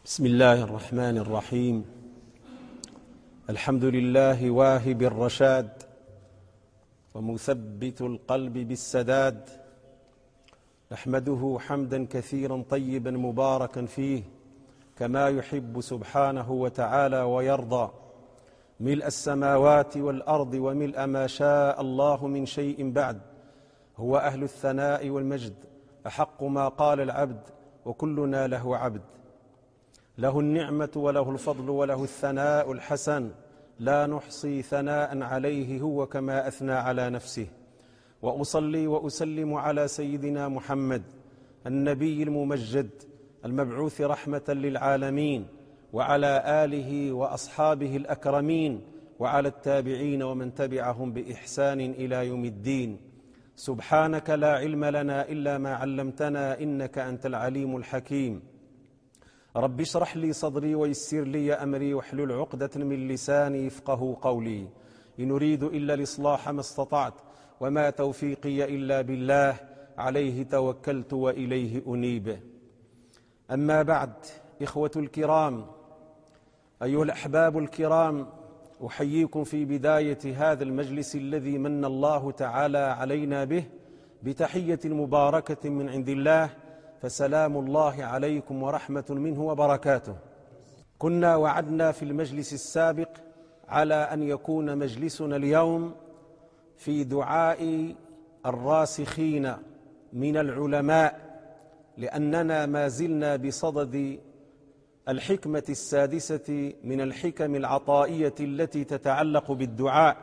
بسم الله الرحمن الرحيم. الحمد لله واهب الرشاد ومثبت القلب بالسداد، نحمده حمدا كثيرا طيبا مباركا فيه كما يحب سبحانه وتعالى ويرضى، ملء السماوات والأرض وملء ما شاء الله من شيء بعد. هو أهل الثناء والمجد، أحق ما قال العبد وكلنا له عبد. له النعمة وله الفضل وله الثناء الحسن، لا نحصي ثناء عليه هو كما أثنى على نفسه. وأصلي وأسلم على سيدنا محمد النبي الممجد المبعوث رحمة للعالمين، وعلى آله وأصحابه الأكرمين، وعلى التابعين ومن تبعهم بإحسان إلى يوم الدين. سبحانك لا علم لنا إلا ما علمتنا إنك أنت العليم الحكيم. رب اشرح لي صدري ويسر لي أمري واحلل عقدة من لساني يفقه قولي. إن أريد إلا الإصلاح ما استطعت وما توفيقي إلا بالله، عليه توكلت وإليه أنيب. أما بعد، إخوة الكرام، أيها الأحباب الكرام، أحييكم في بداية هذا المجلس الذي من الله تعالى علينا به بتحية مباركة من عند الله، فسلام الله عليكم ورحمة منه وبركاته. كنا وعدنا في المجلس السابق على أن يكون مجلسنا اليوم في دعاء الراسخين من العلماء، لأننا ما زلنا بصدد الحكمة السادسة من الحكم العطائية التي تتعلق بالدعاء،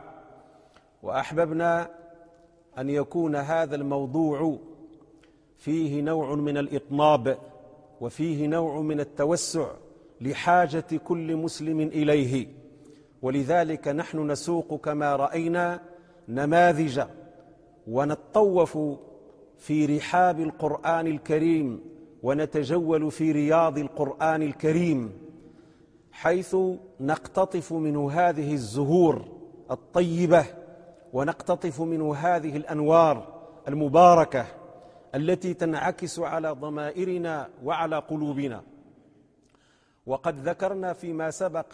وأحببنا أن يكون هذا الموضوع فيه نوع من الإطناب وفيه نوع من التوسع لحاجة كل مسلم إليه، ولذلك نحن نسوق كما رأينا نماذج ونتطوف في رحاب القرآن الكريم ونتجول في رياض القرآن الكريم، حيث نقتطف منه هذه الزهور الطيبة ونقتطف منه هذه الأنوار المباركة التي تنعكس على ضمائرنا وعلى قلوبنا. وقد ذكرنا فيما سبق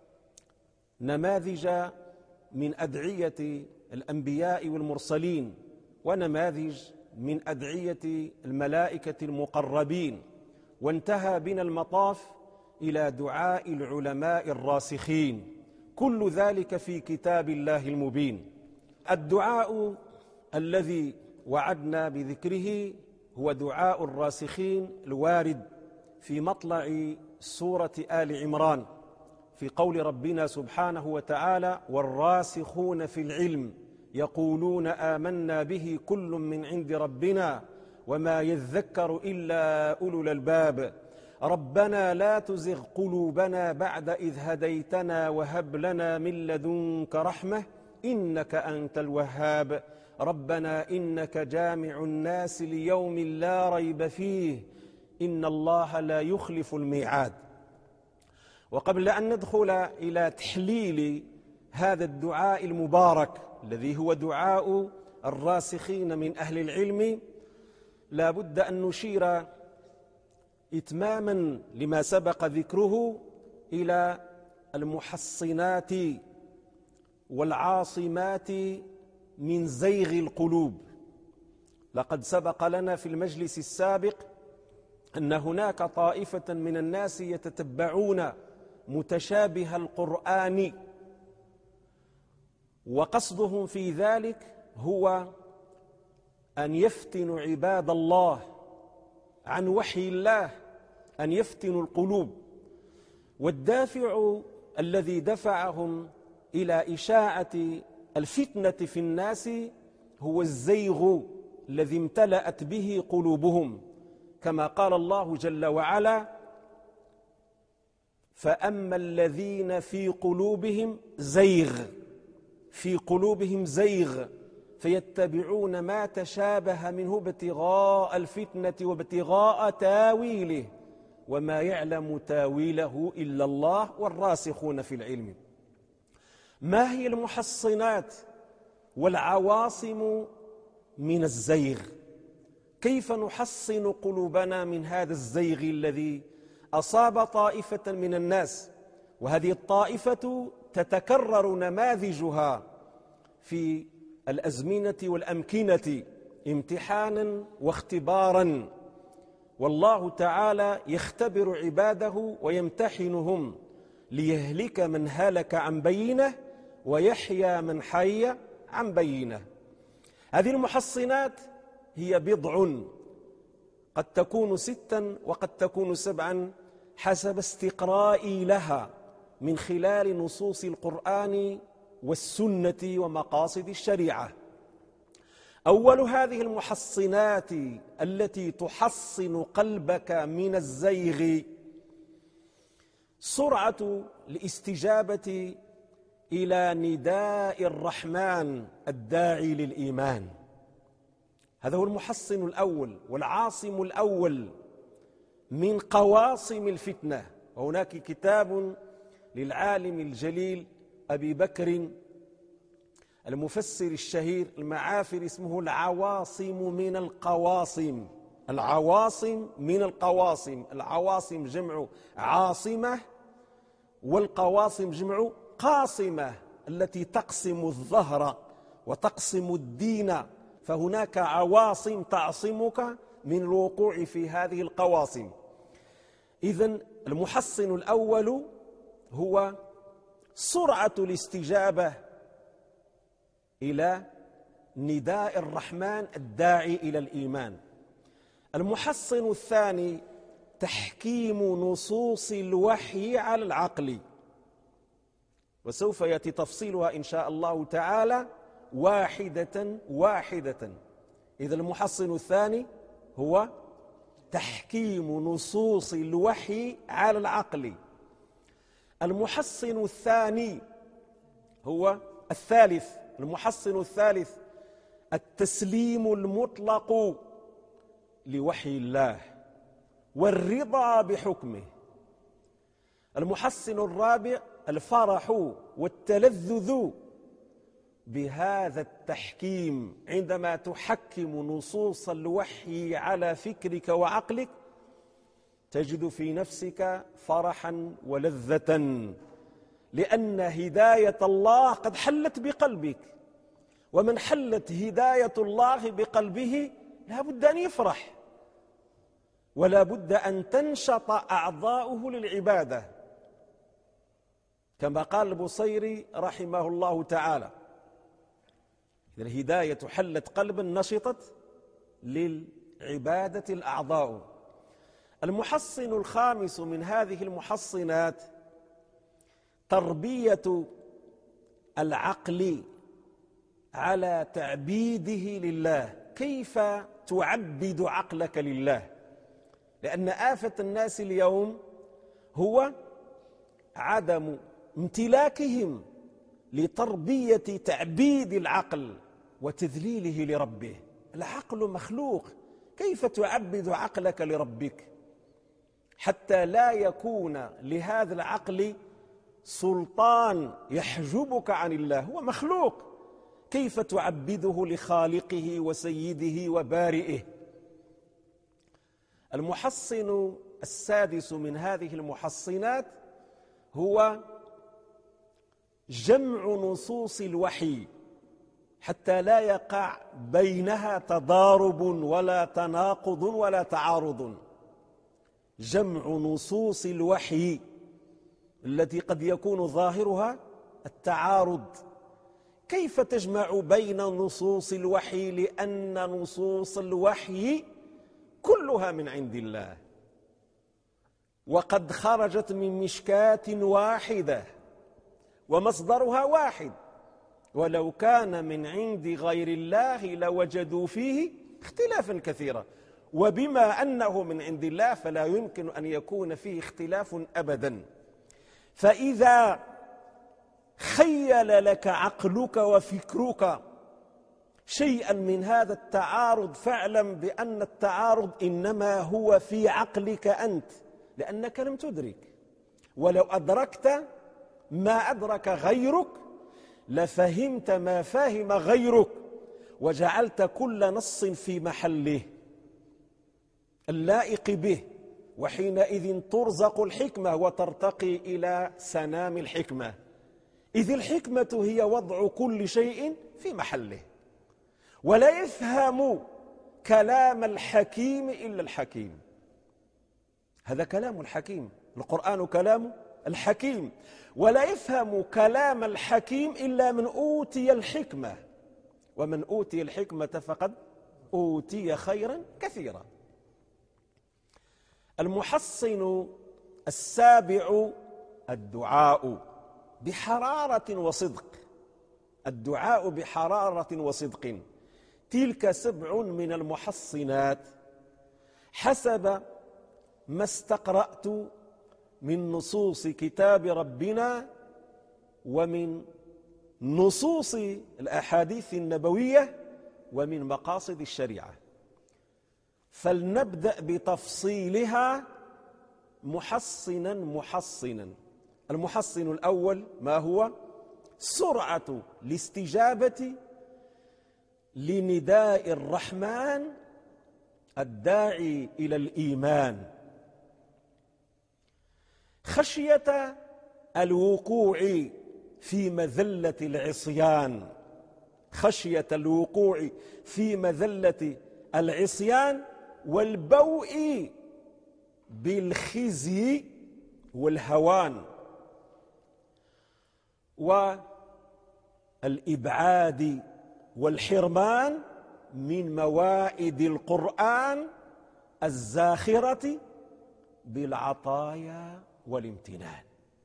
نماذج من أدعية الأنبياء والمرسلين ونماذج من أدعية الملائكة المقربين، وانتهى بنا المطاف إلى دعاء العلماء الراسخين، كل ذلك في كتاب الله المبين. الدعاء الذي وعدنا بذكره هو دعاء الراسخين الوارد في مطلع سورة آل عمران، في قول ربنا سبحانه وتعالى: والراسخون في العلم يقولون آمنا به كل من عند ربنا وما يذكر إلا أولو الألباب ربنا لا تزغ قلوبنا بعد إذ هديتنا وهب لنا من لدنك رحمة إنك أنت الوهاب ربنا إنك جامع الناس ليوم لا ريب فيه إن الله لا يخلف الميعاد. وقبل أن ندخل إلى تحليل هذا الدعاء المبارك الذي هو دعاء الراسخين من أهل العلم، لا بد أن نشير إتماما لما سبق ذكره إلى المحصنات والعاصمات من زيغ القلوب. لقد سبق لنا في المجلس السابق أن هناك طائفة من الناس يتتبعون متشابه القرآن، وقصدهم في ذلك هو أن يفتنوا عباد الله عن وحي الله، أن يفتنوا القلوب. والدافع الذي دفعهم إلى إشاعة الفتنة في الناس هو الزيغ الذي امتلأت به قلوبهم، كما قال الله جل وعلا: فأما الذين في قلوبهم زيغ، في قلوبهم زيغ فيتبعون ما تشابه منه ابتغاء الفتنة وابتغاء تاويله وما يعلم تاويله إلا الله والراسخون في العلم. ما هي المحصنات والعواصم من الزيغ؟ كيف نحصن قلوبنا من هذا الزيغ الذي أصاب طائفة من الناس، وهذه الطائفة تتكرر نماذجها في الأزمنة والأمكنة امتحانا واختبارا، والله تعالى يختبر عباده ويمتحنهم ليهلك من هلك عن بينه ويحيى من حي عن بينه. هذه المحصنات هي بضع، قد تكون 6 وقد تكون 7 حسب استقرائي لها من خلال نصوص القرآن والسنة ومقاصد الشريعة. أول هذه المحصنات التي تحصن قلبك من الزيغ سرعة الاستجابة إلى نداء الرحمن الداعي للإيمان. هذا هو المحصن الأول والعاصم الأول من قواصم الفتنة. وهناك كتاب للعالم الجليل أبي بكر المفسر الشهير المعافر اسمه العواصم من القواصم. العواصم من القواصم، العواصم جمع عاصمة، والقواصم جمع قاصمة التي تقسم الظهر وتقسم الدين، فهناك عواصم تعصمك من الوقوع في هذه القواصم. إذن المحصن الأول هو سرعة الاستجابة إلى نداء الرحمن الداعي إلى الإيمان. المحصن الثاني تحكيم نصوص الوحي على العقل، وسوف يأتي تفصيلها إن شاء الله تعالى واحدة واحدة. إذا المحصن الثاني هو تحكيم نصوص الوحي على العقل. المحصن الثاني هو الثالث، المحصن الثالث التسليم المطلق لوحي الله والرضا بحكمه. المحصن الرابع الفرح والتلذذ بهذا التحكيم، عندما تحكم نصوص الوحي على فكرك وعقلك تجد في نفسك فرحا ولذة، لأن هداية الله قد حلت بقلبك، ومن حلت هداية الله بقلبه لا بد أن يفرح، ولا بد أن تنشط أعضاؤه للعبادة، كما قال البصيري رحمه الله تعالى: إذا الهداية حلت قلبا نشطت للعبادة الأعضاء. المحصن الخامس من هذه المحصنات تربية العقل على تعبيده لله. كيف تعبد عقلك لله؟ لأن آفة الناس اليوم هو عدم امتلاكهم لتربية تعبيد العقل وتذليله لربه. العقل مخلوق، كيف تعبد عقلك لربك حتى لا يكون لهذا العقل سلطان يحجبك عن الله؟ هو مخلوق، كيف تعبده لخالقه وسيده وبارئه؟ المحصن السادس من هذه المحصنات هو جمع نصوص الوحي حتى لا يقع بينها تضارب ولا تناقض ولا تعارض. جمع نصوص الوحي التي قد يكون ظاهرها التعارض، كيف تجمع بين نصوص الوحي؟ لأن نصوص الوحي كلها من عند الله، وقد خرجت من مشكاة واحدة ومصدرها واحد، ولو كان من عند غير الله لوجدوا فيه اختلافا كثيرا، وبما أنه من عند الله فلا يمكن أن يكون فيه اختلاف أبدا. فإذا خيل لك عقلك وفكرك شيئا من هذا التعارض فاعلم بأن التعارض إنما هو في عقلك أنت، لأنك لم تدرك. ولو أدركت ما أدرك غيرك لفهمت ما فهم غيرك، وجعلت كل نص في محله اللائق به، وحينئذ ترزق الحكمة وترتقي إلى سنام الحكمة، إذ الحكمة هي وضع كل شيء في محله، ولا يفهم كلام الحكيم إلا الحكيم. هذا كلام الحكيم، القرآن كلام الحكيم، ولا يفهم كلام الحكيم إلا من أوتي الحكمة، ومن أوتي الحكمة فقد أوتي خيرا كثيرا. المحصن السابع الدعاء بحرارة وصدق، الدعاء بحرارة وصدق. تلك 7 من المحصنات حسب ما استقرأت من نصوص كتاب ربنا ومن نصوص الأحاديث النبوية ومن مقاصد الشريعة. فلنبدأ بتفصيلها محصنا محصنا. المحصن الأول ما هو؟ سرعة الاستجابة لنداء الرحمن الداعي إلى الإيمان، خشية الوقوع في مذلة العصيان، خشية الوقوع في مذلة العصيان والبوء بالخزي والهوان، والإبعاد والحرمان من موائد القرآن الزاخرة بالعطايا والامتنان.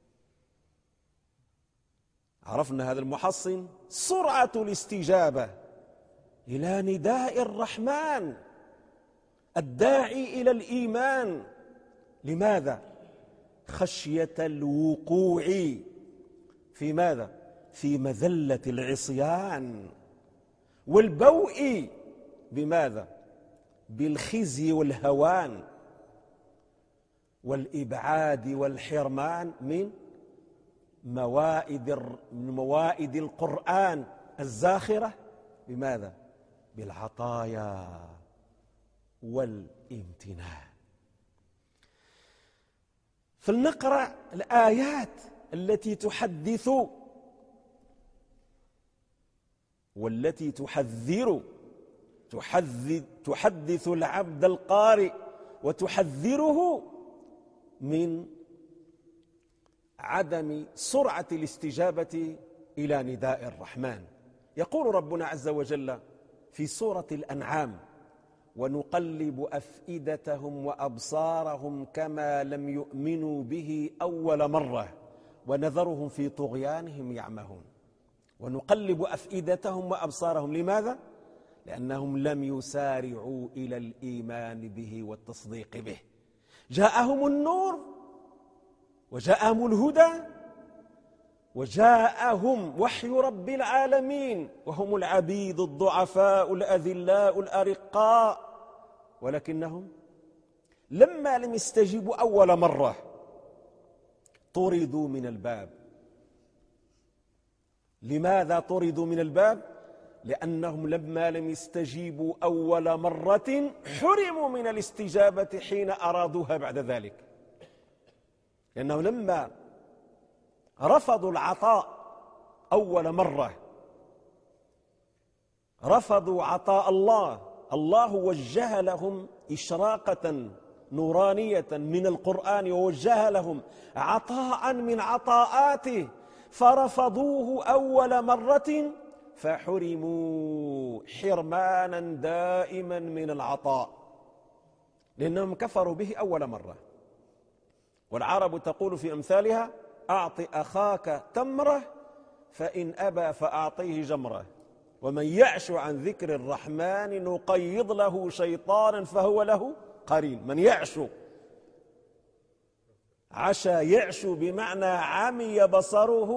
عرفنا هذا المحصن، سرعة الاستجابة إلى نداء الرحمن الداعي إلى الإيمان. لماذا؟ خشية الوقوع في ماذا؟ في مذلة العصيان، والبوء بماذا؟ بالخزي والهوان، والإبعاد والحرمان من موائد القرآن الزاخرة بماذا؟ بالعطايا والامتنان. فلنقرأ الآيات التي تحدث والتي تحدث العبد القارئ وتحذره من عدم سرعة الاستجابة إلى نداء الرحمن. يقول ربنا عز وجل في سورة الأنعام: ونقلب أفئدتهم وأبصارهم كما لم يؤمنوا به أول مرة ونذرهم في طغيانهم يعمهون. ونقلب أفئدتهم وأبصارهم، لماذا؟ لأنهم لم يسارعوا إلى الإيمان به والتصديق به. جاءهم النور وجاءهم الهدى وجاءهم وحي رب العالمين، وهم العبيد الضعفاء الأذلاء الأرقاء، ولكنهم لما لم يستجيبوا أول مرة طردوا من الباب. لماذا طردوا من الباب؟ لأنهم لما لم يستجيبوا أول مرة حرموا من الاستجابة حين أرادوها بعد ذلك، لأنهم لما رفضوا العطاء أول مرة، رفضوا عطاء الله وجه لهم إشراقة نورانية من القرآن، ووجه لهم عطاء من عطاءاته، فرفضوه أول مرة فحرموا حرمانا دائما من العطاء، لأنهم كفروا به أول مرة. والعرب تقول في أمثالها: أعط أخاك تمرة فإن أبى فأعطيه جمرة، ومن يعش عن ذكر الرحمن نقيض له شيطانا فهو له قرين. من يعش، عشى يعش بمعنى عمي بصره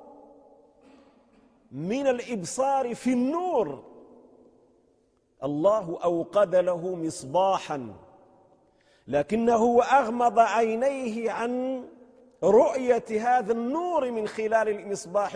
من الإبصار في النور، الله أوقد له مصباحا لكنه أغمض عينيه عن رؤية هذا النور من خلال المصباح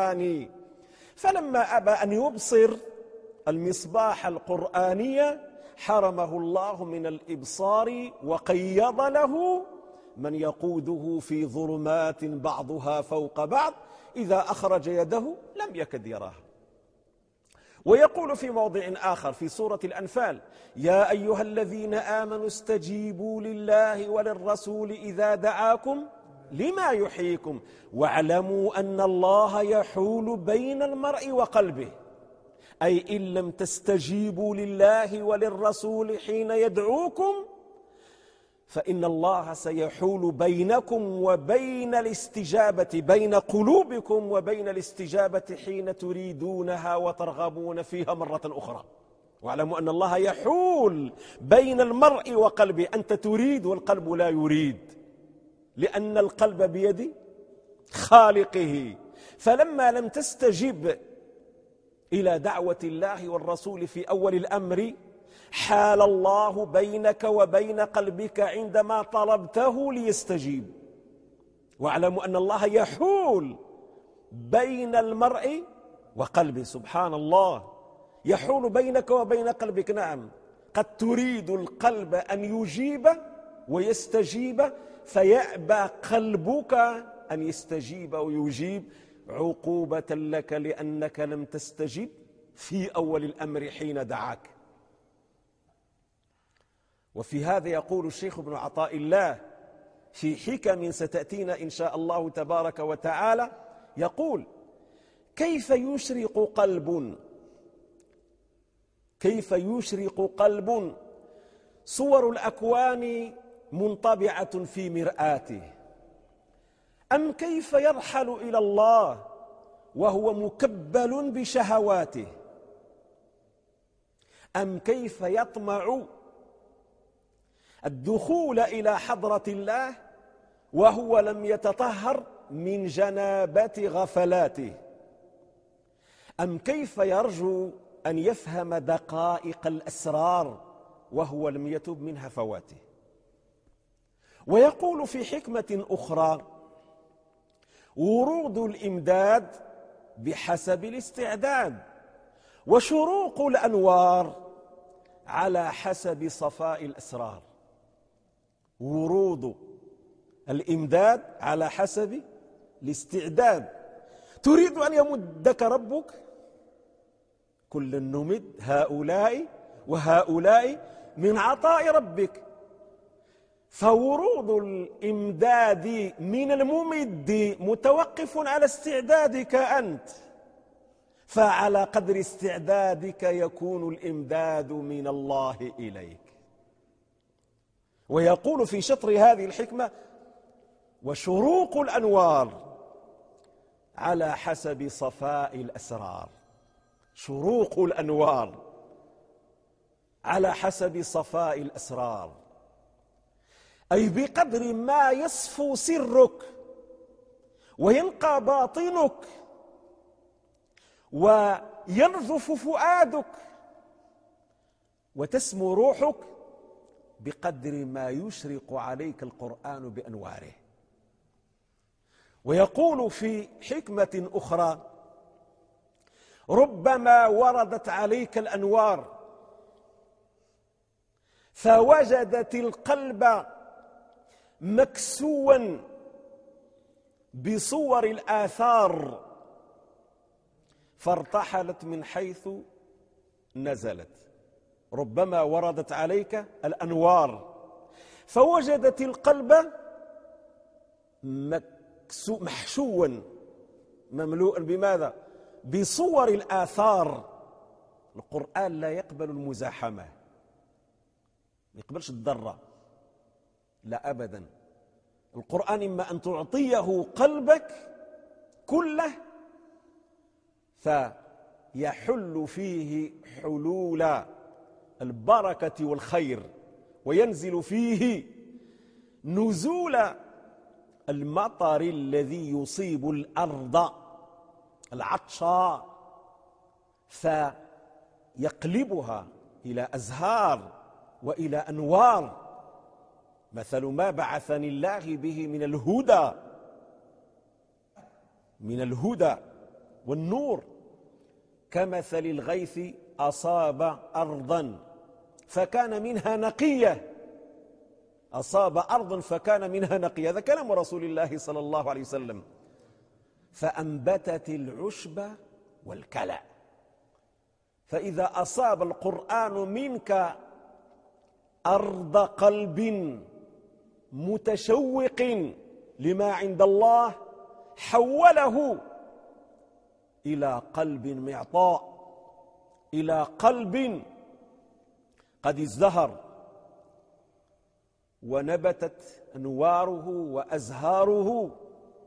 القرآني، فلما أبى أن يبصر المصباح القرآني حرمه الله من الإبصار وقيض له من يقوده في ظلمات بعضها فوق بعض إذا أخرج يده لم يكد يراها. ويقول في موضع آخر في سورة الأنفال: يا أيها الذين آمنوا استجيبوا لله وللرسول إذا دعاكم لما يحييكم واعلموا أن الله يحول بين المرء وقلبه. أي إن لم تستجيبوا لله وللرسول حين يدعوكم فإن الله سيحول بينكم وبين الاستجابة، بين قلوبكم وبين الاستجابة حين تريدونها وترغبون فيها مرة أخرى. واعلموا أن الله يحول بين المرء وقلبه، أنت تريد والقلب لا يريد، لأن القلب بيد خالقه. فلما لم تستجب إلى دعوة الله والرسول في أول الأمر حال الله بينك وبين قلبك عندما طلبته ليستجيب. واعلموا أن الله يحول بين المرء وقلبه. سبحان الله، يحول بينك وبين قلبك. نعم، قد تريد القلب أن يجيب ويستجيب فيأبى قلبك أن يستجيب ويجيب عقوبة لك لأنك لم تستجب في أول الأمر حين دعاك. وفي هذا يقول الشيخ ابن عطاء الله في حكم ستأتينا إن شاء الله تبارك وتعالى، يقول: كيف يشرق قلب صور الأكوان منطبعة في مرآته؟ أم كيف يرحل إلى الله وهو مكبل بشهواته؟ أم كيف يطمع الدخول إلى حضرة الله وهو لم يتطهر من جنابة غفلاته؟ أم كيف يرجو أن يفهم دقائق الأسرار وهو لم يتب من هفواته؟ ويقول في حكمة أخرى: ورود الإمداد بحسب الاستعداد، وشروق الأنوار على حسب صفاء الأسرار. ورود الإمداد على حسب الاستعداد. تريد أن يمدك ربك، كل نمد هؤلاء وهؤلاء من عطاء ربك. فورود الإمداد من الممد متوقف على استعدادك أنت، فعلى قدر استعدادك يكون الإمداد من الله إليك. ويقول في شطر هذه الحكمة: وشروق الأنوار على حسب صفاء الأسرار. شروق الأنوار على حسب صفاء الأسرار، أي بقدر ما يصفو سرك وينقى باطنك وينظف فؤادك وتسمو روحك، بقدر ما يشرق عليك القرآن بأنواره. ويقول في حكمة أخرى: ربما وردت عليك الأنوار فوجدت القلب مكسوا بصور الآثار فارتحلت من حيث نزلت. ربما وردت عليك الأنوار فوجدت القلب محشوا مملوءا بماذا؟ بصور الآثار. القرآن لا يقبل المزاحمة، ما يقبلش الضرة، لا أبدا. القرآن إما أن تعطيه قلبك كله فيحل فيه حلول البركة والخير، وينزل فيه نزول المطر الذي يصيب الأرض العطشاء فيقلبها إلى أزهار وإلى أنوار. مثل ما بعثني الله به من الهدى والنور كمثل الغيث أصاب أرضا فكان منها نقية، أصاب أرضا فكان منها نقية، هذا كلام رسول الله صلى الله عليه وسلم. فأنبتت العشب والكلى. فإذا أصاب القرآن منك أرض قلب متشوق لما عند الله، حوله إلى قلب معطاء، إلى قلب قد ازدهر ونبتت أنواره وأزهاره.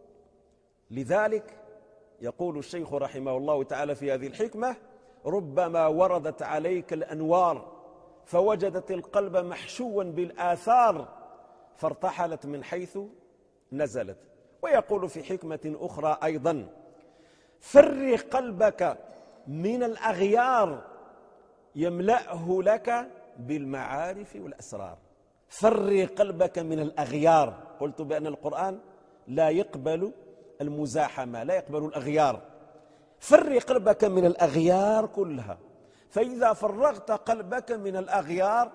لذلك يقول الشيخ رحمه الله تعالى في هذه الحكمة: ربما وردت عليك الأنوار فوجدت القلب محشوا بالآثار فارتحلت من حيث نزلت. ويقول في حكمة أخرى أيضا: فرغ قلبك من الأغيار يملأه لك بالمعارف والأسرار. فرغ قلبك من الأغيار. قلت بأن القرآن لا يقبل المزاحمة، لا يقبل الأغيار. فرغ قلبك من الأغيار كلها، فإذا فرغت قلبك من الأغيار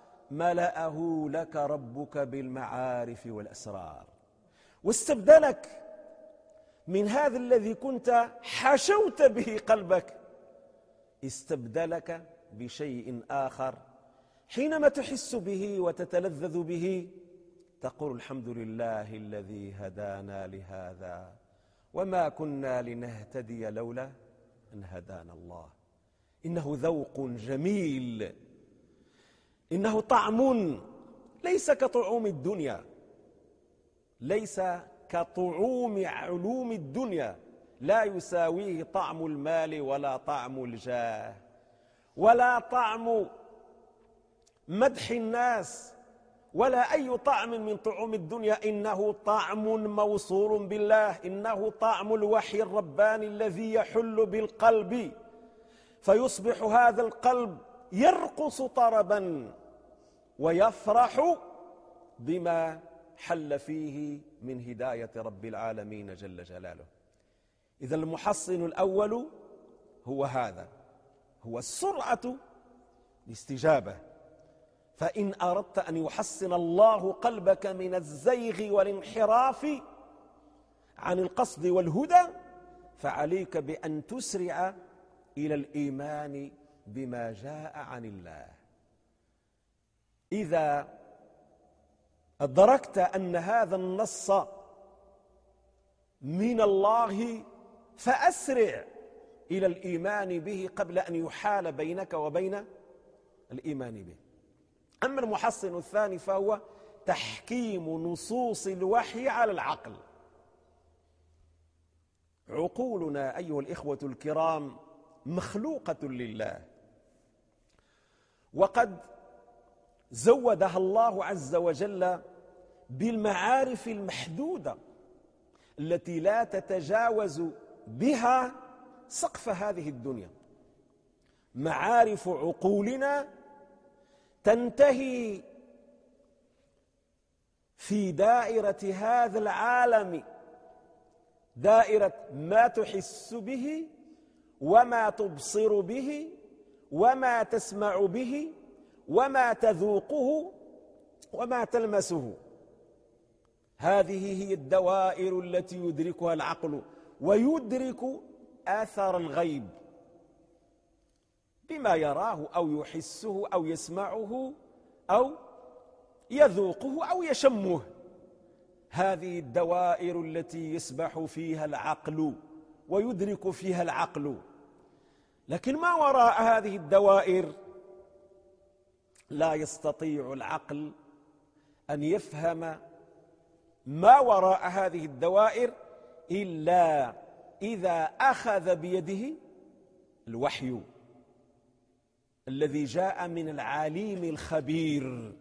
ملأه لك ربك بالمعارف والأسرار، واستبدلك من هذا الذي كنت حشوت به قلبك، استبدلك بشيء آخر. حينما تحس به وتتلذذ به تقول: الحمد لله الذي هدانا لهذا وما كنا لنهتدي لولا أن هدانا الله. إنه ذوق جميل، إنه طعم ليس كطعوم الدنيا، ليس كطعوم علوم الدنيا، لا يساويه طعم المال ولا طعم الجاه ولا طعم مدح الناس ولا أي طعم من طعوم الدنيا. إنه طعم موصول بالله، إنه طعم الوحي الرباني الذي يحل بالقلب، فيصبح هذا القلب يرقص طربا ويفرح بما حل فيه من هداية رب العالمين جل جلاله. إذا المحصن الأول هو هذا، هو السرعة الاستجابة. فإن أردت أن يحصن الله قلبك من الزيغ والانحراف عن القصد والهدى فعليك بأن تسرع إلى الإيمان بما جاء عن الله. إذا أدركت أن هذا النص من الله فأسرع إلى الإيمان به قبل أن يحال بينك وبين الإيمان به. أما المحصن الثاني فهو تحكيم نصوص الوحي على العقل. عقولنا أيها الإخوة الكرام مخلوقة لله، وقد زودها الله عز وجل بالمعارف المحدودة التي لا تتجاوز بها سقف هذه الدنيا. معارف عقولنا تنتهي في دائرة هذا العالم، دائرة ما تحس به وما تبصر به وما تسمع به وما تذوقه وما تلمسه. هذه هي الدوائر التي يدركها العقل، ويدرك آثار الغيب بما يراه أو يحسه أو يسمعه أو يذوقه أو يشمه. هذه الدوائر التي يسبح فيها العقل ويدرك فيها العقل. لكن ما وراء هذه الدوائر لا يستطيع العقل أن يفهم ما وراء هذه الدوائر إلا إذا أخذ بيده الوحي الذي جاء من العليم الخبير.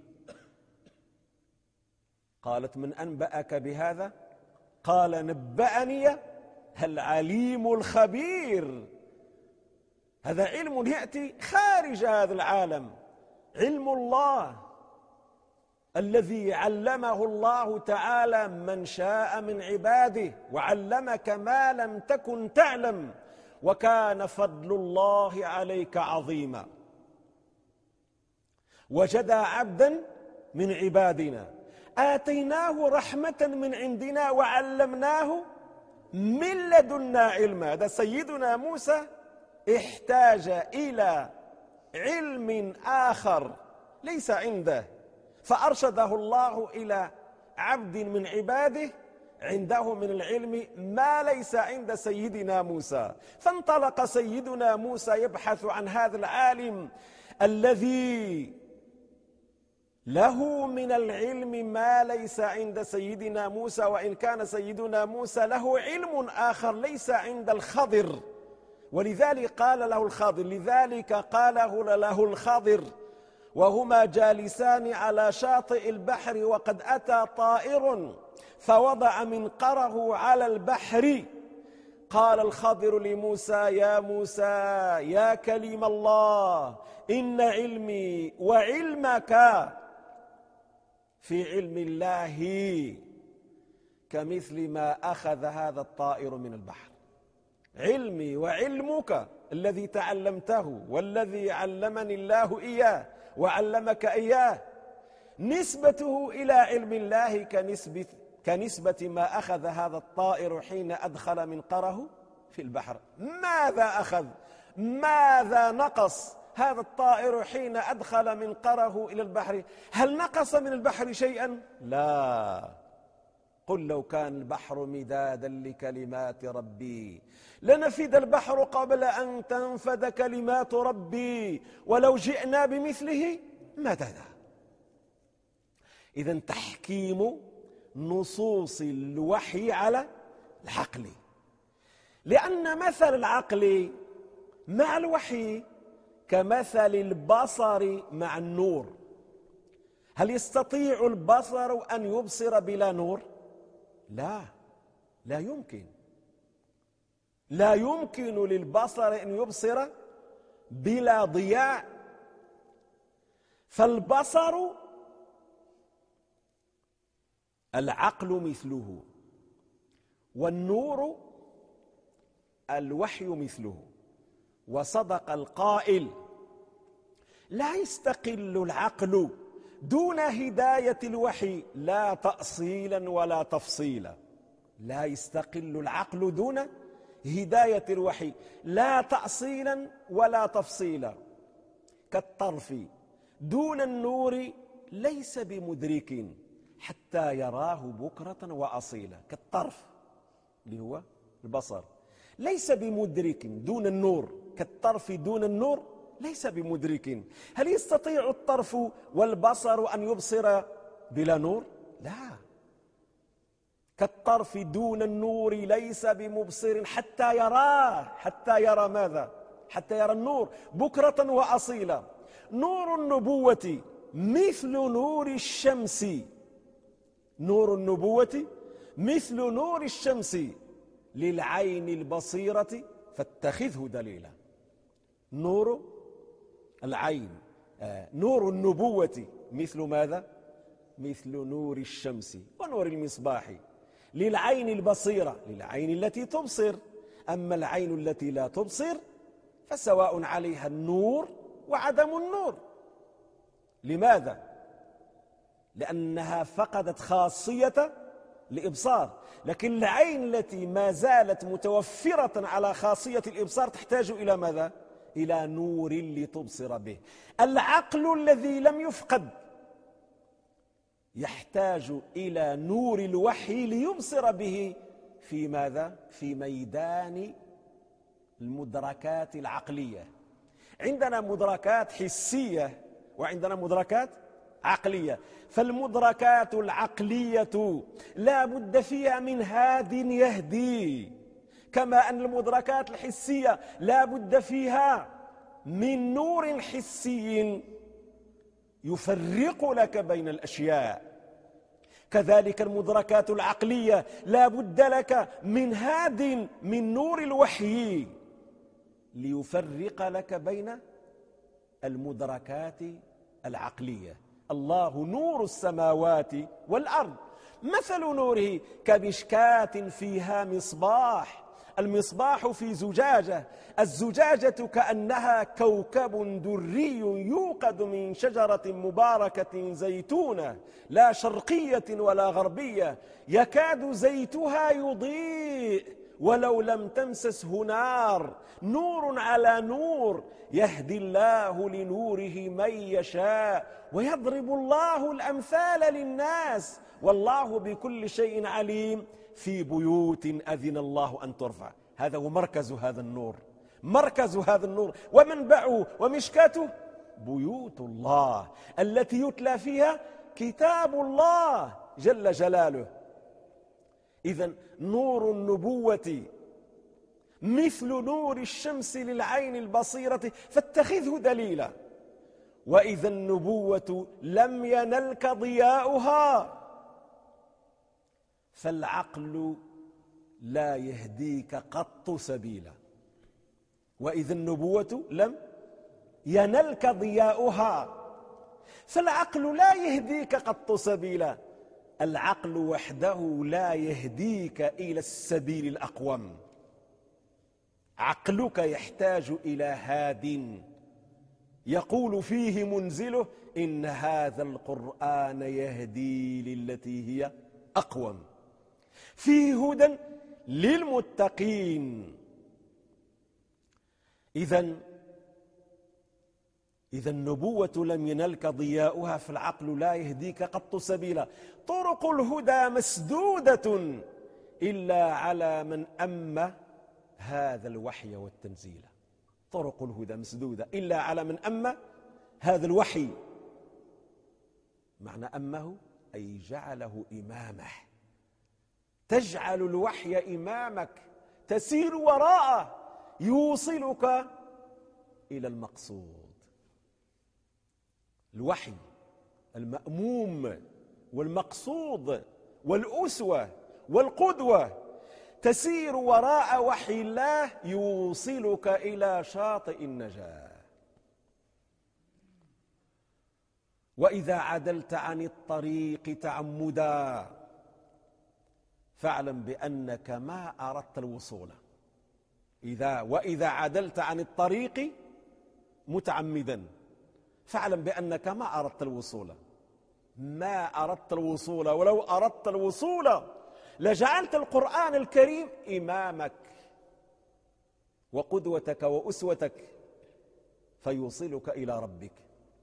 قالت: من أنبأك بهذا؟ قال: نبأني العليم الخبير. هذا علم يأتي خارج هذا العالم، علم الله الذي علمه الله تعالى من شاء من عباده، وعلمك ما لم تكن تعلم، وكان فضل الله عليك عظيما. وجد عبدا من عبادنا آتيناه رحمة من عندنا وعلمناه من لدنا علما. هذا سيدنا موسى احتاج إلى علم آخر ليس عنده، فأرشده الله إلى عبد من عباده عنده من العلم ما ليس عند سيدنا موسى. فانطلق سيدنا موسى يبحث عن هذا العالم الذي له من العلم ما ليس عند سيدنا موسى، وإن كان سيدنا موسى له علم آخر ليس عند الخضر، ولذلك قال له الخضر وهما جالسان على شاطئ البحر وقد أتى طائر فوضع منقره على البحر. قال الخضر لموسى: يا موسى يا كليم الله، إن علمي وعلمك في علم الله كمثل ما أخذ هذا الطائر من البحر. علمي وعلمك الذي تعلمته والذي علمني الله إياه وعلمك إياه نسبته إلى علم الله كنسبة ما أخذ هذا الطائر حين أدخل منقره في البحر. ماذا أخذ؟ ماذا نقص هذا الطائر حين أدخل منقره إلى البحر؟ هل نقص من البحر شيئا؟ لا. قل لو كان البحر مدادا لكلمات ربي لنفد البحر قبل أن تنفد كلمات ربي ولو جئنا بمثله مددا. إذن تحكيم نصوص الوحي على العقل، لأن مثل العقل مع الوحي كمثل البصر مع النور. هل يستطيع البصر أن يبصر بلا نور؟ لا يمكن. لا يمكن للبصر أن يبصر بلا ضياء. فالبصر العقل مثله، والنور الوحي مثله. وصدق القائل: لا يستقل العقل دون هداية الوحي لا تأصيلا ولا تفصيلا. لا يستقل العقل دون هداية الوحي لا تأصيلا ولا تفصيلا. كالطرف دون النور ليس بمدرك حتى يراه بكرة وأصيلا. كالطرف اللي هو البصر ليس بمدرك دون النور، كالطرف دون النور ليس بمدرك. هل يستطيع الطرف والبصر أن يبصر بلا نور؟ لا. كالطرف دون النور ليس بمبصر حتى يراه. حتى يرى ماذا؟ حتى يرى النور بكرة وأصيلا. نور النبوة مثل نور الشمس. نور النبوة مثل نور الشمس للعين البصيرة فاتخذه دليلا. نور العين نور النبوة مثل ماذا؟ مثل نور الشمس ونور المصباح للعين البصيرة، للعين التي تبصر. أما العين التي لا تبصر فسواء عليها النور وعدم النور. لماذا؟ لأنها فقدت خاصية الإبصار. لكن العين التي ما زالت متوفرة على خاصية الإبصار تحتاج إلى ماذا؟ إلى نور لتبصر به. العقل الذي لم يفقد يحتاج إلى نور الوحي ليبصر به في ماذا؟ في ميدان المدركات العقلية. عندنا مدركات حسية وعندنا مدركات عقلية. فالمدركات العقلية لا بد فيها من هاد يهدي، كما أن المدركات الحسية لا بد فيها من نور حسي يفرق لك بين الأشياء. كذلك المدركات العقلية لا بد لك من هاد من نور الوحي ليفرق لك بين المدركات العقلية. الله نور السماوات والأرض مثل نوره كمشكاة فيها مصباح المصباح في زجاجة، الزجاجة كأنها كوكب دري يوقد من شجرة مباركة زيتونة لا شرقية ولا غربية يكاد زيتها يضيء ولو لم تمسسه نار، نور على نور، يهدي الله لنوره من يشاء ويضرب الله الأمثال للناس والله بكل شيء عليم. في بيوت أذن الله أن ترفع. هذا هو مركز هذا النور، مركز هذا النور ومنبعه ومشكاته بيوت الله التي يتلى فيها كتاب الله جل جلاله. إذن نور النبوة مثل نور الشمس للعين البصيرة فاتخذه دليلا. وإذا النبوة لم ينلك ضياؤها فالعقل لا يهديك قط سبيلا. وإذا النبوة لم ينلك ضياؤها فالعقل لا يهديك قط سبيلا. العقل وحده لا يهديك إلى السبيل الأقوم، عقلك يحتاج إلى هاد يقول فيه منزله إن هذا القرآن يهدي للتي هي أقوم، فيه هدى للمتقين. إذا النبوة لم ينلك ضياؤها فالعقل لا يهديك قط سبيلا. طرق الهدى مسدودة إلا على من أم هذا الوحي والتنزيل. طرق الهدى مسدودة إلا على من أم هذا الوحي. معنى أمه أي جعله إمامه، تجعل الوحي إمامك تسير وراءه يوصلك إلى المقصود. الوحي المأموم والمقصود والأسوة والقدوة تسير وراء وحي الله يوصلك إلى شاطئ النجاة. وإذا عدلت عن الطريق تعمدا فاعلم بأنك ما أردت الوصول. وإذا عدلت عن الطريق متعمدا فاعلم بأنك ما أردت الوصول. ما أردت الوصول، ولو أردت الوصول لجعلت القرآن الكريم إمامك وقدوتك وأسوتك فيوصلك إلى ربك.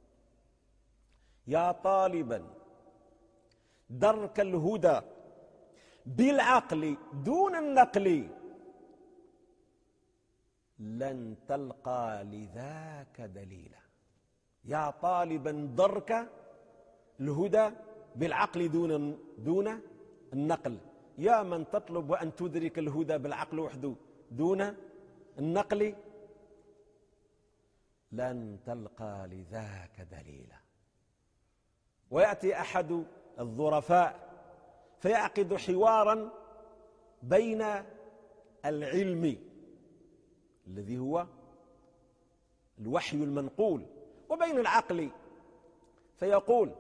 يا طالبا درك الهدى بالعقل دون النقل لن تلقى لذاك دليلا. يا طالبا درك الهدى بالعقل دون النقل. يا من تطلب وأن تدرك الهدى بالعقل وحده دون النقل لن تلقى لذاك دليلا. ويأتي أحد الظرفاء فيعقد حوارا بين العلم الذي هو الوحي المنقول وبين العقل، فيقول: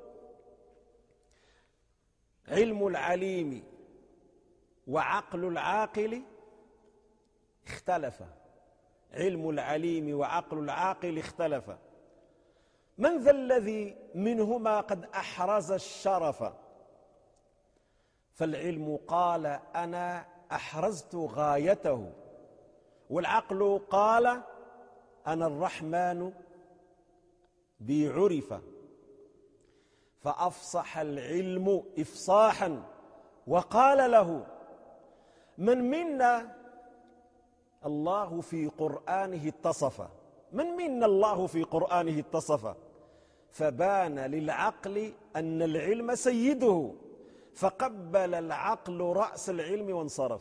علم العليم وعقل العاقل اختلف. علم العليم وعقل العاقل اختلف. من ذا الذي منهما قد أحرز الشرف؟ فالعلم قال: أنا أحرزت غايته. والعقل قال: أنا الرحمن بي عرف. فأفصح العلم إفصاحا وقال له: من منا الله في قرآنه اتصف. من منا الله في قرآنه اتصف. فبان للعقل أن العلم سيده فقبل العقل رأس العلم وانصرف.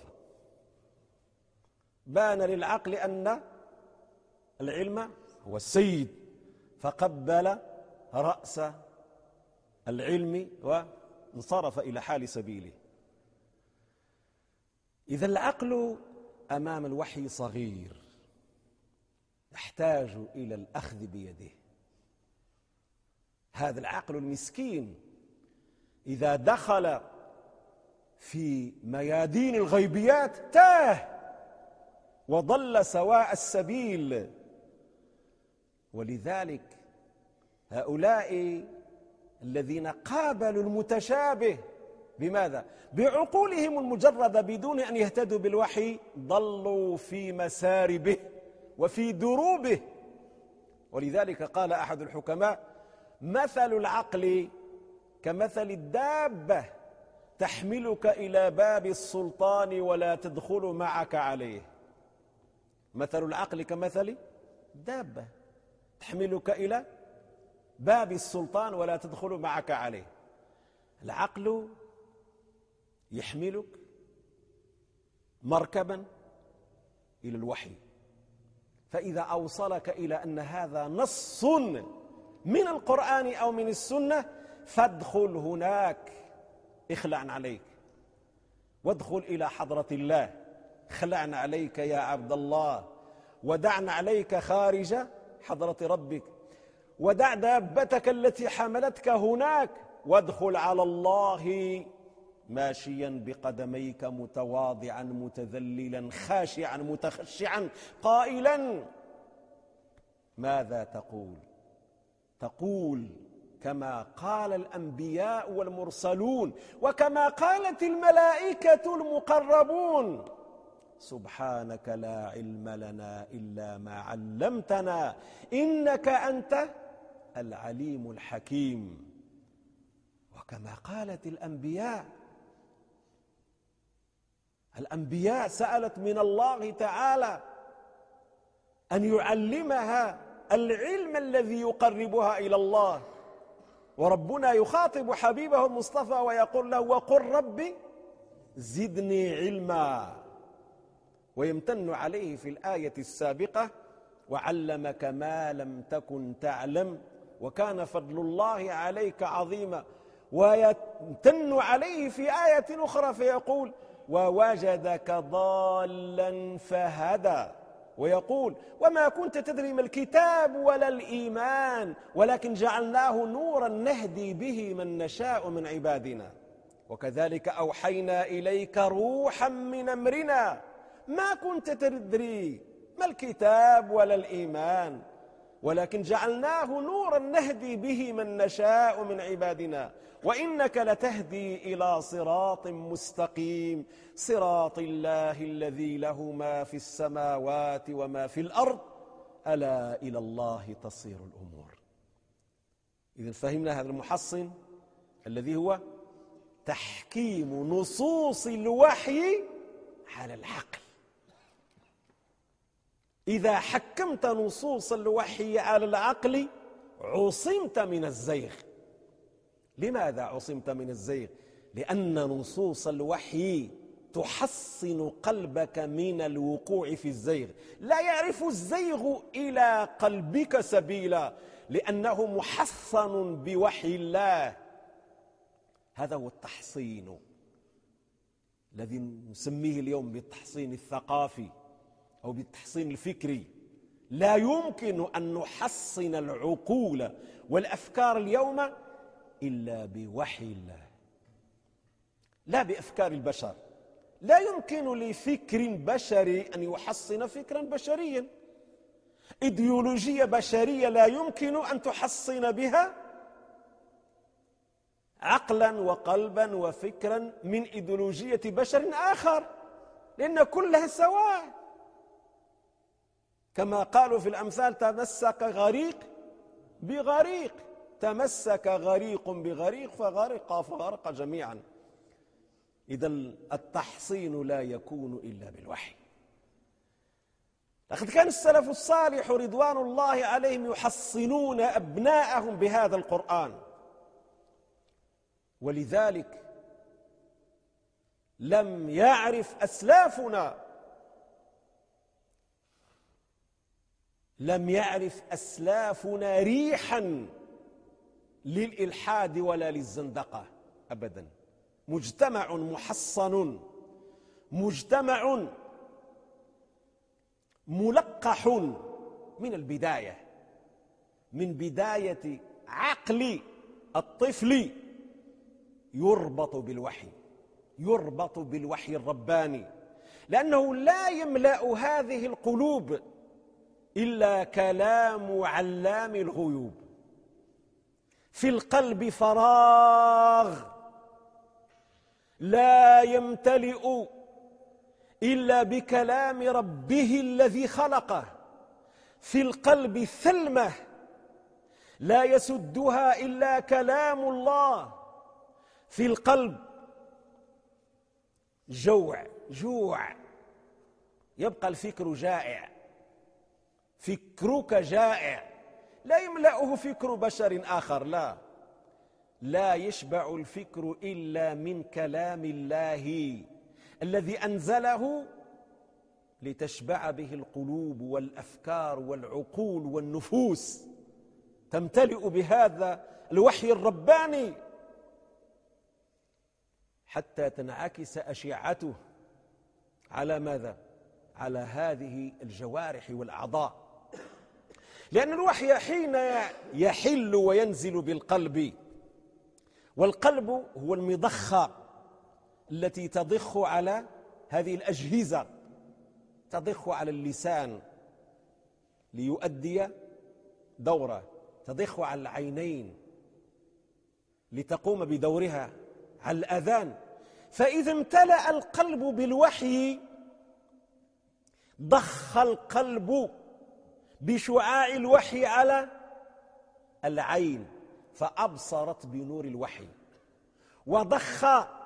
بان للعقل أن العلم هو السيد فقبل رأس العلم وانصرف إلى حال سبيله. إذا العقل أمام الوحي صغير يحتاج إلى الأخذ بيده. هذا العقل المسكين إذا دخل في ميادين الغيبيات تاه وضل سواء السبيل. ولذلك هؤلاء الذين قابلوا المتشابه بماذا؟ بعقولهم المجردة بدون أن يهتدوا بالوحي، ضلوا في مساربه وفي دروبه. ولذلك قال أحد الحكماء: مثل العقل كمثل الدابة تحملك إلى باب السلطان ولا تدخل معك عليه. مثل العقل كمثل دابة تحملك إلى باب السلطان ولا تدخل معك عليه. العقل يحملك مركبا إلى الوحي، فإذا أوصلك إلى أن هذا نص من القرآن أو من السنة فادخل هناك، اخلع عليك وادخل إلى حضرة الله، خلعنا عليك يا عبد الله، ودعنا عليك خارج حضرة ربك، ودع دابتك التي حملتك هناك، وادخل على الله ماشيا بقدميك متواضعا متذللا خاشعا متخشعا قائلا: ماذا تقول؟ تقول كما قال الأنبياء والمرسلون وكما قالت الملائكة المقربون: سبحانك لا علم لنا إلا ما علمتنا إنك أنت العليم الحكيم. وكما قالت الأنبياء سألت من الله تعالى أن يعلمها العلم الذي يقربها إلى الله، وربنا يخاطب حبيبه المصطفى ويقول له: وقل ربي زدني علما. ويمتن عليه في الآية السابقة: وعلمك ما لم تكن تعلم وكان فضل الله عليك عظيما. ويمتن عليه في آية أخرى فيقول: ووجدك ضالا فهدى. ويقول: وما كنت تدري ما الكتاب ولا الإيمان ولكن جعلناه نورا نهدي به من نشاء من عبادنا وكذلك أوحينا إليك روحا من أمرنا ما كنت تدري ما الكتاب ولا الإيمان ولكن جعلناه نورا نهدي به من نشاء من عبادنا وإنك لتهدي إلى صراط مستقيم صراط الله الذي له ما في السماوات وما في الأرض ألا إلى الله تصير الأمور. إذن فهمنا هذا المحصن الذي هو تحكيم نصوص الوحي على العقل. إذا حكمت نصوص الوحي على العقل عصمت من الزيغ. لماذا عصمت من الزيغ؟ لأن نصوص الوحي تحصن قلبك من الوقوع في الزيغ، لا يعرف الزيغ إلى قلبك سبيلا لأنه محصن بوحي الله. هذا هو التحصين الذي نسميه اليوم بالتحصين الثقافي أو بالتحصين الفكري. لا يمكن أن نحصن العقول والأفكار اليوم إلا بوحي الله، لا بأفكار البشر. لا يمكن لفكر بشري أن يحصن فكرا بشريا. إيديولوجية بشرية لا يمكن أن تحصن بها عقلا وقلبا وفكرا من إيديولوجية بشر آخر، لأن كلها سواء. كما قالوا في الأمثال: تمسك غريق بغريق، تمسك غريق بغريق فغرق جميعا. إذا التحصين لا يكون إلا بالوحي. لقد كان السلف الصالح رضوان الله عليهم يحصنون أبناءهم بهذا القرآن، ولذلك لم يعرف أسلافنا ريحا للإلحاد ولا للزندقة أبدا. مجتمع محصن، مجتمع ملقح من البداية، من بداية عقل الطفل يربط بالوحي الرباني. لأنه لا يملأ هذه القلوب إلا كلام علام الغيوب. في القلب فراغ لا يمتلئ إلا بكلام ربه الذي خلقه. في القلب ثلمة لا يسدها إلا كلام الله. في القلب جوع يبقى الفكر جائع، فكرك جائع، لا يملأه فكر بشر آخر، لا يشبع الفكر إلا من كلام الله الذي أنزله لتشبع به القلوب والأفكار والعقول والنفوس، تمتلئ بهذا الوحي الرباني حتى تنعكس أشعته على ماذا؟ على هذه الجوارح والأعضاء. لأن الوحي حين يحل وينزل بالقلب، والقلب هو المضخة التي تضخ على هذه الأجهزة، تضخ على اللسان ليؤدي دوره، تضخ على العينين لتقوم بدورها، على الأذان. فإذا امتلأ القلب بالوحي ضخ القلب بشعاع الوحي على العين فأبصرت بنور الوحي، وضخ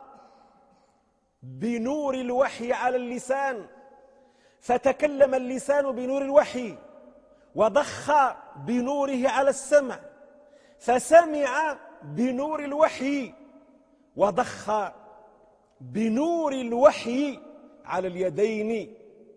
بنور الوحي على اللسان فتكلم اللسان بنور الوحي، وضخ بنوره على السمع فسمع بنور الوحي، وضخ بنور الوحي على اليدين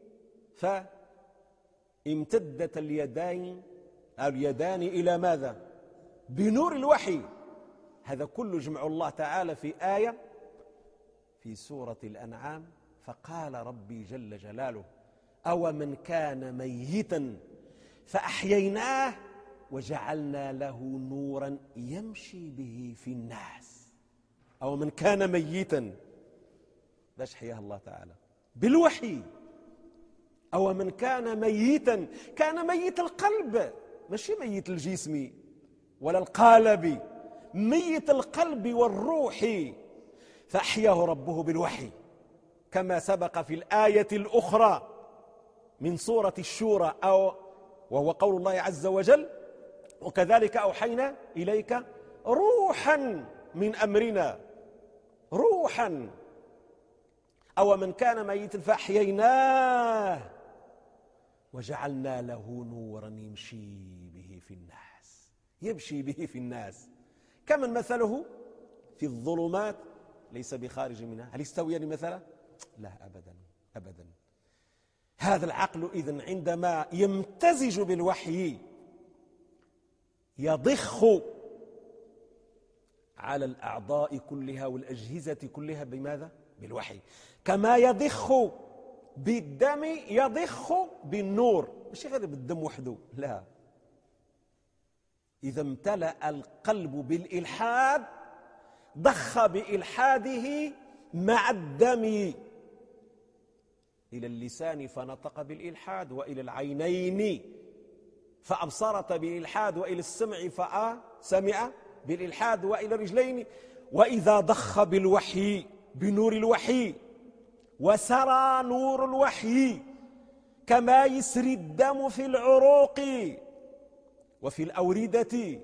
فامتدت اليدان إلى ماذا؟ بنور الوحي. هذا كله جمع الله تعالى في آية في سورة الأنعام. فقال ربي جل جلاله: أو من كان ميتا فأحييناه وجعلنا له نورا يمشي به في الناس. أو من كان ميتا، باش حياه الله تعالى بالوحي. أو من كان ميتا، كان ميت القلب، ماشي ميت الجسم ولا القالب، ميت القلب والروح، فأحياه ربه بالوحي، كما سبق في الآية الأخرى من سورة الشورى، وهو قول الله عز وجل: وكذلك أوحينا إليك روحا من أمرنا. روحا. أو من كان ميتا فأحييناه وجعلنا له نورا يمشي به في الناس. يمشي به في الناس كمن مثله في الظلمات ليس بخارج منها. هل يستويان مثلا؟ لا، أبدا أبدا. هذا العقل إذن عندما يمتزج بالوحي يضخ على الأعضاء كلها والأجهزة كلها بماذا؟ بالوحي. كما يضخ بالدم يضخ بالنور، مش غير بالدم وحده، لا. إذا امتلأ القلب بالإلحاد ضخ بإلحاده مع الدم إلى اللسان فنطق بالإلحاد، وإلى العينين فأبصرت بالإلحاد، وإلى السمع فسمع بالإلحاد، وإلى الرجلين. وإذا ضخ بالوحي بنور الوحي وسرى نور الوحي كما يسري الدم في العروق وفي الأوردة،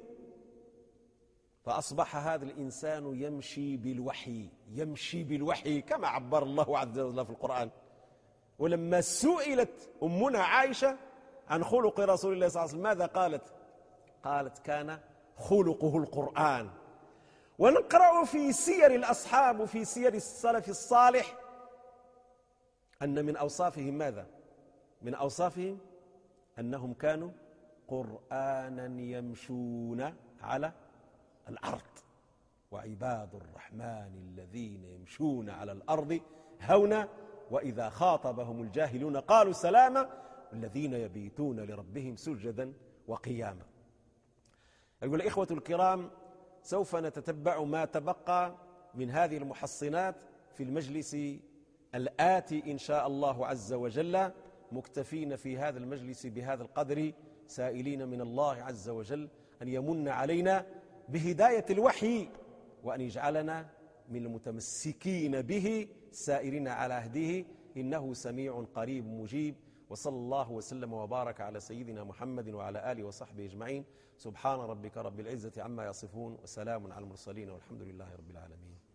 فأصبح هذا الإنسان يمشي بالوحي، يمشي بالوحي كما عبر الله عز وجل في القرآن. ولما سئلت أمنا عائشة عن خلق رسول الله صلى الله عليه وسلم ماذا قالت؟ قالت: كان خلقه القرآن. ونقرأ في سير الأصحاب وفي سير السلف الصالح أن من أوصافهم ماذا؟ من أوصافهم أنهم كانوا قرآنا يمشون على الأرض. وعباد الرحمن الذين يمشون على الأرض هونا وإذا خاطبهم الجاهلون قالوا سلاما الذين يبيتون لربهم سجدا وقياما. أيها الإخوة الكرام، سوف نتتبع ما تبقى من هذه المحصنات في المجلس الآتي إن شاء الله عز وجل، مكتفين في هذا المجلس بهذا القدر، سائلين من الله عز وجل أن يمن علينا بهداية الوحي، وأن يجعلنا من المتمسكين به سائرين على عهده، إنه سميع قريب مجيب. وصلى الله وسلم وبارك على سيدنا محمد وعلى آله وصحبه أجمعين. سبحان ربك رب العزة عما يصفون، وسلام على المرسلين، والحمد لله رب العالمين.